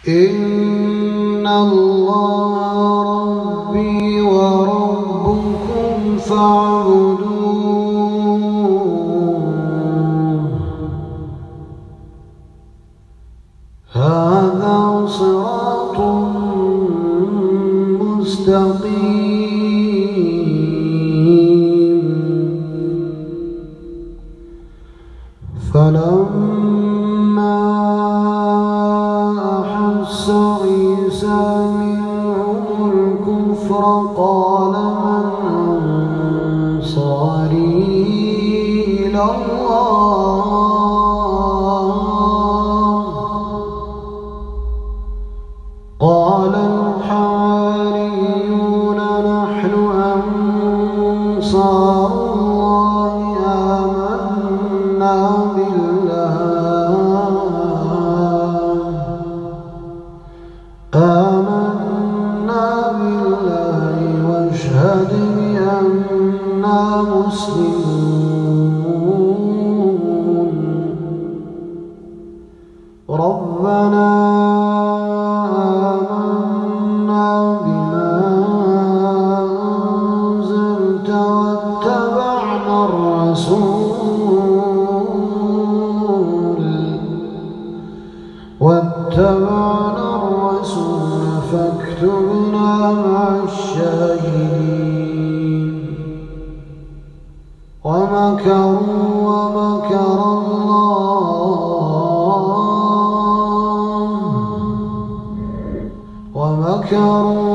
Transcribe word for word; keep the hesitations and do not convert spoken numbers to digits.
إن الله ربي وربكم فاعبدوه هذا صراط مستقيم. فلما أحس عيسى منهم الكفر قال من أنصاري إلى الله قال الحواريون نحن أنصار الله آمنا آمنا بالله واشهد بأننا مسلمون. ربنا آمنا بما أنزلت واتبعنا الرسول واتبعنا الرسول فاكتبنا مع الشاهدين. ومكروا ومكر الله ومكروا